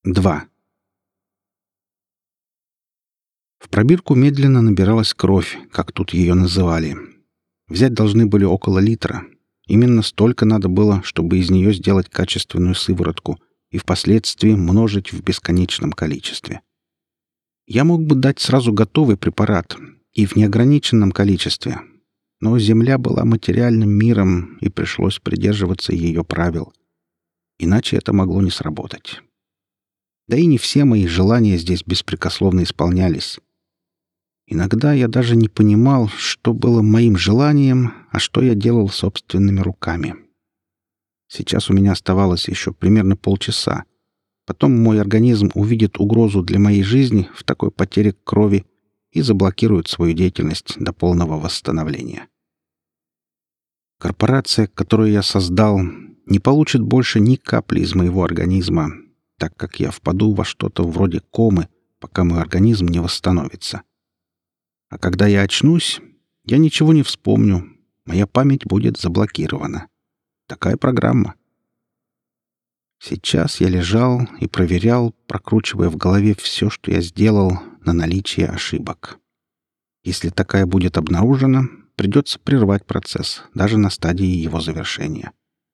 2. В пробирку медленно набиралась кровь, как тут ее называли. Взять должны были около литра. Именно столько надо было, чтобы из нее сделать качественную сыворотку и впоследствии множить в бесконечном количестве. Я мог бы дать сразу готовый препарат и в неограниченном количестве, но Земля была материальным миром, и пришлось придерживаться ее правил. Иначе это могло не сработать. Да и не все мои желания здесь беспрекословно исполнялись. Иногда я даже не понимал, что было моим желанием, а что я делал собственными руками. Сейчас у меня оставалось еще примерно полчаса. Потом мой организм увидит угрозу для моей жизни в такой потере крови и заблокирует свою деятельность до полного восстановления. Корпорация, которую я создал, не получит больше ни капли из моего организма, так как я впаду во что-то вроде комы, пока мой организм не восстановится. А когда я очнусь, я ничего не вспомню, моя память будет заблокирована. Такая программа. Сейчас я лежал и проверял, прокручивая в голове все, что я сделал, на наличие ошибок. Если такая будет обнаружена, придется прервать процесс, даже на стадии его завершения.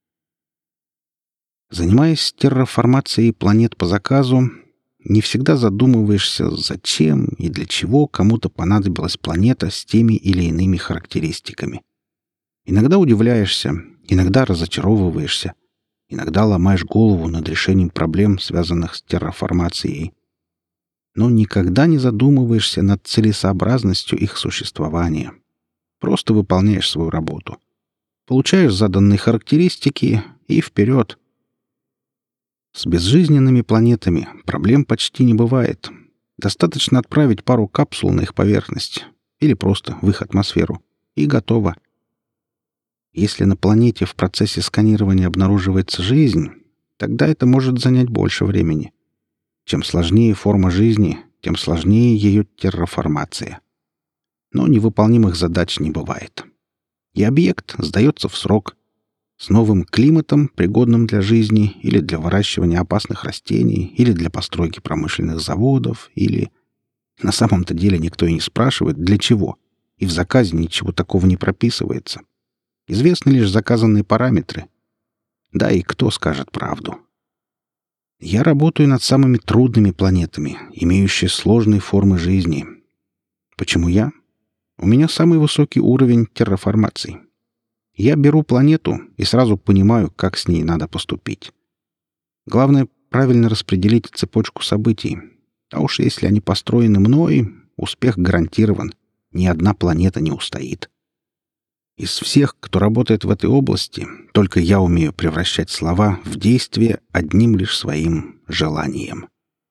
Занимаясь терраформацией планет по заказу, не всегда задумываешься, зачем и для чего кому-то понадобилась планета с теми или иными характеристиками. Иногда удивляешься, иногда разочаровываешься, иногда ломаешь голову над решением проблем, связанных с терраформацией. Но никогда не задумываешься над целесообразностью их существования. Просто выполняешь свою работу. Получаешь заданные характеристики и вперед. С безжизненными планетами проблем почти не бывает. Достаточно отправить пару капсул на их поверхность или просто в их атмосферу, и готово. Если на планете в процессе сканирования обнаруживается жизнь, тогда это может занять больше времени. Чем сложнее форма жизни, тем сложнее ее терраформация. Но невыполнимых задач не бывает. И объект сдается в срок. С новым климатом, пригодным для жизни, или для выращивания опасных растений, или для постройки промышленных заводов, или... На самом-то деле никто и не спрашивает, для чего. И в заказе ничего такого не прописывается. Известны лишь заказанные параметры. Да и кто скажет правду? Я работаю над самыми трудными планетами, имеющими сложные формы жизни. Почему я? У меня самый высокий уровень терраформации. Я беру планету и сразу понимаю, как с ней надо поступить. Главное — правильно распределить цепочку событий. А уж если они построены мной, успех гарантирован. Ни одна планета не устоит. Из всех, кто работает в этой области, только я умею превращать слова в действие одним лишь своим желанием.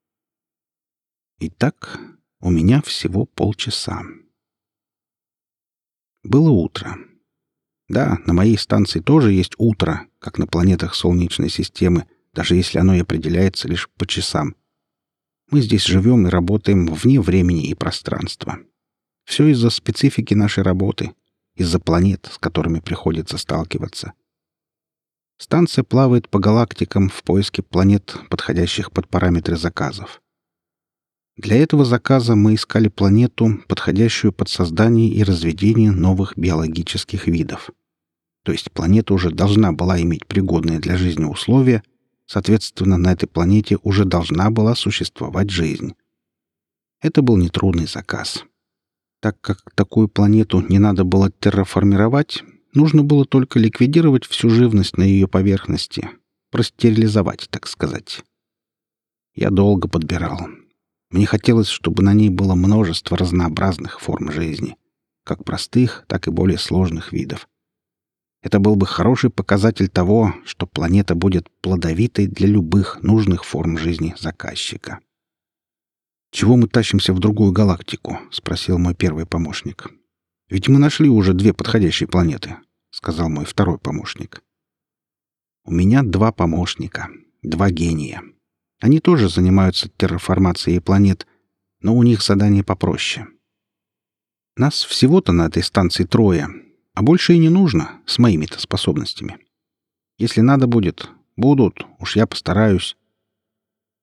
Итак, у меня всего полчаса. Было утро. Да, на моей станции тоже есть утро, как на планетах Солнечной системы, даже если оно и определяется лишь по часам. Мы здесь живем и работаем вне времени и пространства. Все из-за специфики нашей работы, из-за планет, с которыми приходится сталкиваться. Станция плавает по галактикам в поиске планет, подходящих под параметры заказов. Для этого заказа мы искали планету, подходящую под создание и разведение новых биологических видов. То есть планета уже должна была иметь пригодные для жизни условия, соответственно, на этой планете уже должна была существовать жизнь. Это был нетрудный заказ. Так как такую планету не надо было терраформировать, нужно было только ликвидировать всю живность на ее поверхности, простерилизовать, так сказать. Я долго подбирал. Мне хотелось, чтобы на ней было множество разнообразных форм жизни, как простых, так и более сложных видов. Это был бы хороший показатель того, что планета будет плодовитой для любых нужных форм жизни заказчика. «Чего мы тащимся в другую галактику?» — спросил мой первый помощник. «Ведь мы нашли уже 2 подходящие планеты», — сказал мой второй помощник. «У меня 2 помощника, 2 гения. Они тоже занимаются терраформацией планет, но у них задание попроще. Нас всего-то на этой станции 3, а больше и не нужно с моими-то способностями. Если надо будет, будут, уж я постараюсь.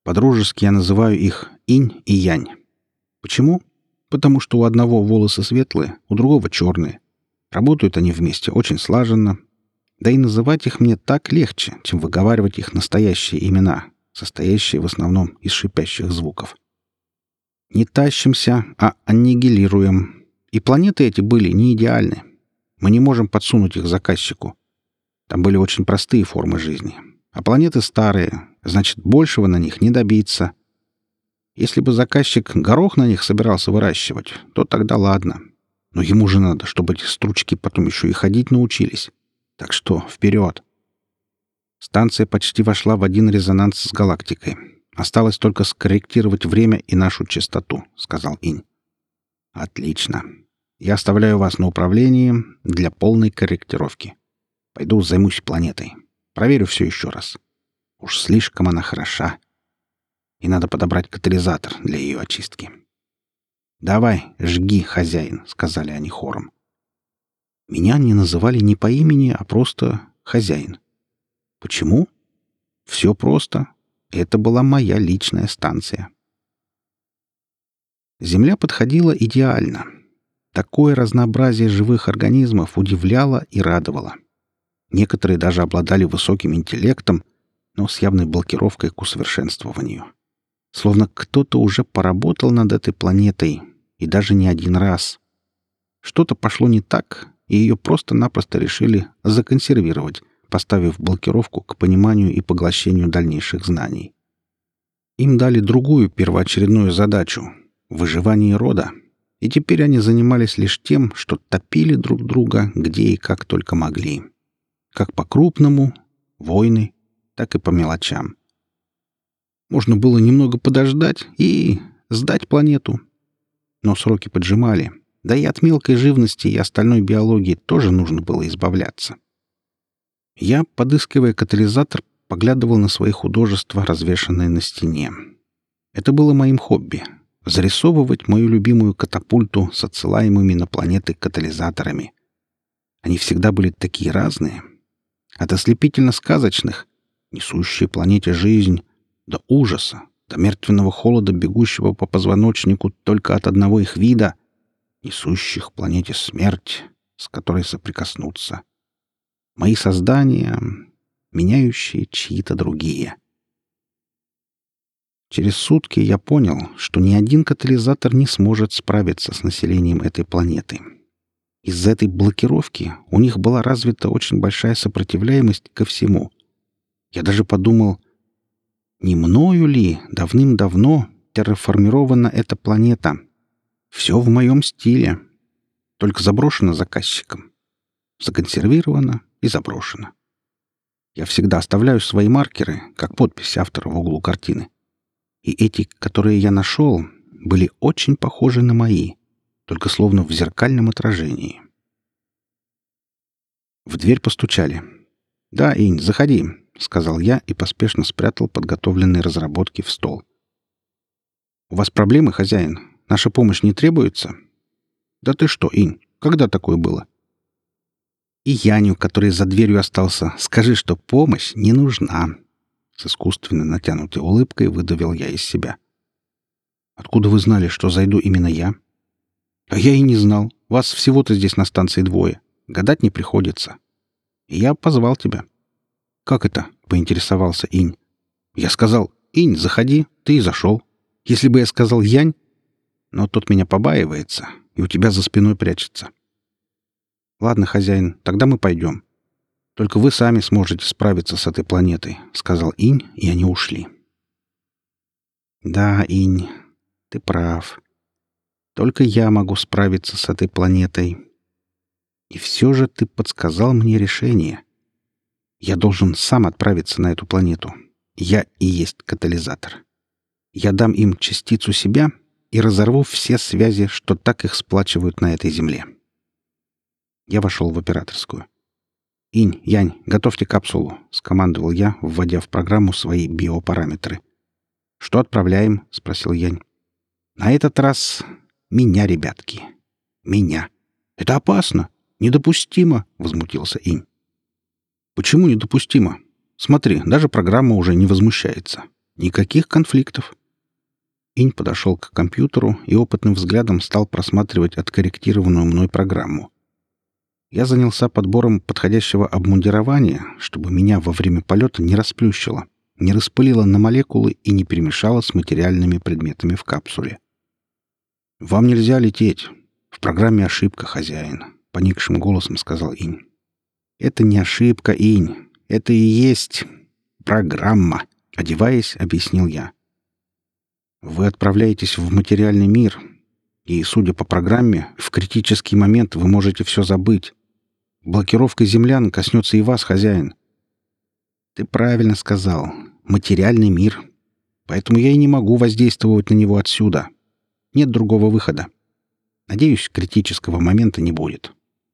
По-дружески я называю их Инь и Янь. Почему? Потому что у одного волосы светлые, у другого черные. Работают они вместе очень слаженно. Да и называть их мне так легче, чем выговаривать их настоящие имена, состоящие в основном из шипящих звуков. Не тащимся, а аннигилируем. И планеты эти были не идеальны. Мы не можем подсунуть их заказчику. Там были очень простые формы жизни. А планеты старые, значит, большего на них не добиться. Если бы заказчик горох на них собирался выращивать, то тогда ладно. Но ему же надо, чтобы эти стручки потом еще и ходить научились. Так что вперед! Станция почти вошла в один резонанс с галактикой. Осталось только скорректировать время и нашу частоту, — сказал Инь. Отлично. Я оставляю вас на управлении для полной корректировки. Пойду займусь планетой. Проверю все еще раз. Уж слишком она хороша. И надо подобрать катализатор для ее очистки. «Давай, жги, хозяин», — сказали они хором. Меня не называли не по имени, а просто хозяин. Почему? Все просто. Это была моя личная станция. Земля подходила идеально. Такое разнообразие живых организмов удивляло и радовало. Некоторые даже обладали высоким интеллектом, но с явной блокировкой к усовершенствованию. Словно кто-то уже поработал над этой планетой, и даже не один раз. Что-то пошло не так, и ее просто-напросто решили законсервировать, поставив блокировку к пониманию и поглощению дальнейших знаний. Им дали другую первоочередную задачу — выживание рода, и теперь они занимались лишь тем, что топили друг друга где и как только могли. Как по-крупному — войны, так и по мелочам. Можно было немного подождать и сдать планету. Но сроки поджимали, да и от мелкой живности и остальной биологии тоже нужно было избавляться. Я, подыскивая катализатор, поглядывал на свои художества, развешанные на стене. Это было моим хобби — зарисовывать мою любимую катапульту с отсылаемыми на планеты катализаторами. Они всегда были такие разные. От ослепительно-сказочных, несущие планете жизнь, до ужаса, до мертвенного холода, бегущего по позвоночнику только от одного их вида, несущих планете смерть, с которой соприкоснуться. Мои создания, меняющие чьи-то другие. Через сутки я понял, что ни один катализатор не сможет справиться с населением этой планеты. Из-за этой блокировки у них была развита очень большая сопротивляемость ко всему. Я даже подумал, не мною ли давным-давно терраформирована эта планета? Все в моем стиле, только заброшено заказчиком. Законсервировано и заброшено. Я всегда оставляю свои маркеры, как подпись автора в углу картины. И эти, которые я нашел, были очень похожи на мои, только словно в зеркальном отражении. В дверь постучали. «Да, Инь, заходи», — сказал я и поспешно спрятал подготовленные разработки в стол. «У вас проблемы, хозяин? Наша помощь не требуется?» «Да ты что, Инь, когда такое было?» «И Яню, который за дверью остался, скажи, что помощь не нужна». С искусственно натянутой улыбкой выдавил я из себя. «Откуда вы знали, что зайду именно я?» «А я и не знал. Вас всего-то здесь на станции двое. Гадать не приходится. И я позвал тебя». «Как это?» — поинтересовался Инь. «Я сказал, Инь, заходи, ты и зашел. Если бы я сказал Янь, но тот меня побаивается и у тебя за спиной прячется». «Ладно, хозяин, тогда мы пойдем. Только вы сами сможете справиться с этой планетой», — сказал Инь, и они ушли. «Да, Инь, ты прав. Только я могу справиться с этой планетой. И все же ты подсказал мне решение. Я должен сам отправиться на эту планету. Я и есть катализатор. Я дам им частицу себя и разорву все связи, что так их сплачивают на этой земле». Я вошел в операторскую. «Инь, Янь, готовьте капсулу», — скомандовал я, вводя в программу свои биопараметры. «Что отправляем?» — спросил Янь. «На этот раз меня, ребятки. Меня. Это опасно. Недопустимо», — возмутился Инь. «Почему недопустимо? Смотри, даже программа уже не возмущается. Никаких конфликтов. Инь подошел к компьютеру и опытным взглядом стал просматривать откорректированную мной программу. Я занялся подбором подходящего обмундирования, чтобы меня во время полета не расплющило, не распылило на молекулы и не перемешало с материальными предметами в капсуле. «Вам нельзя лететь. В программе ошибка, хозяин», — поникшим голосом сказал Инь. «Это не ошибка, Инь. Это и есть программа», — одеваясь, объяснил я. «Вы отправляетесь в материальный мир, и, судя по программе, в критический момент вы можете все забыть. Блокировка землян коснется и вас, хозяин». «Ты правильно сказал. Материальный мир. Поэтому я и не могу воздействовать на него отсюда. Нет другого выхода. Надеюсь, критического момента не будет».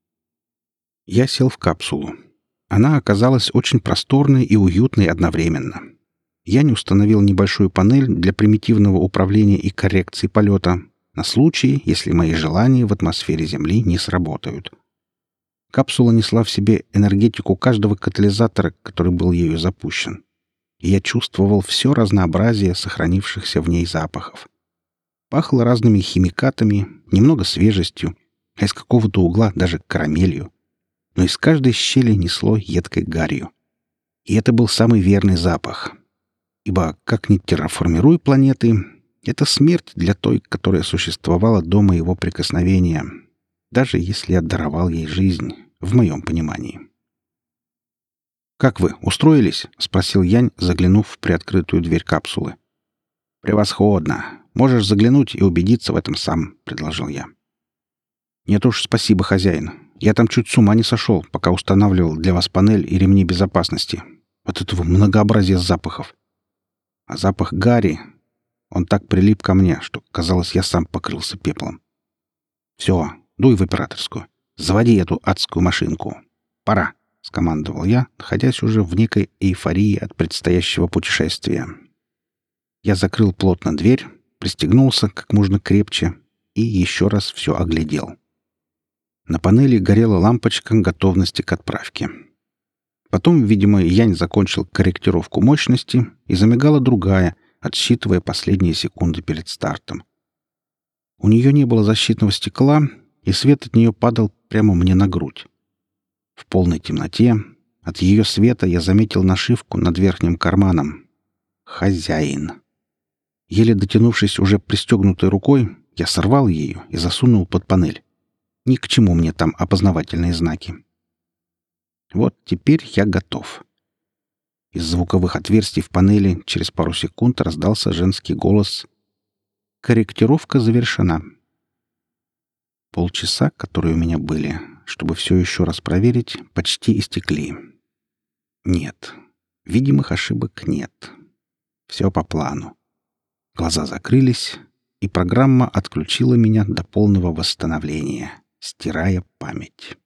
Я сел в капсулу. Она оказалась очень просторной и уютной одновременно. Я не установил небольшую панель для примитивного управления и коррекции полета на случай, если мои желания в атмосфере Земли не сработают. Капсула несла в себе энергетику каждого катализатора, который был ею запущен. И я чувствовал все разнообразие сохранившихся в ней запахов. Пахло разными химикатами, немного свежестью, а из какого-то угла даже карамелью. Но из каждой щели несло едкой гарью. И это был самый верный запах. Ибо, как ни терраформируй планеты, это смерть для той, которая существовала до моего прикосновения, даже если я даровал ей жизнь, в моем понимании. «Как вы, устроились?» — спросил Янь, заглянув в приоткрытую дверь капсулы. «Превосходно. Можешь заглянуть и убедиться в этом сам», — предложил я. «Нет уж, спасибо, хозяин. Я там чуть с ума не сошел, пока устанавливал для вас панель и ремни безопасности. От этого многообразия запахов. А запах гари, он так прилип ко мне, что, казалось, я сам покрылся пеплом. Все, дуй в операторскую. Заводи эту адскую машинку. Пора», — скомандовал я, находясь уже в некой эйфории от предстоящего путешествия. Я закрыл плотно дверь, пристегнулся как можно крепче и еще раз все оглядел. На панели горела лампочка готовности к отправке. Потом, видимо, Янь закончил корректировку мощности, и замигала другая, отсчитывая последние секунды перед стартом. У нее не было защитного стекла, и свет от нее падал прямо мне на грудь. В полной темноте от ее света я заметил нашивку над верхним карманом. «Хозяин». Еле дотянувшись уже пристегнутой рукой, я сорвал ее и засунул под панель. Ни к чему мне там опознавательные знаки. Вот теперь я готов. Из звуковых отверстий в панели через пару секунд раздался женский голос. «Корректировка завершена». Полчаса, которые у меня были, чтобы все еще раз проверить, почти истекли. Нет. Видимых ошибок нет. Все по плану. Глаза закрылись, и программа отключила меня до полного восстановления, стирая память.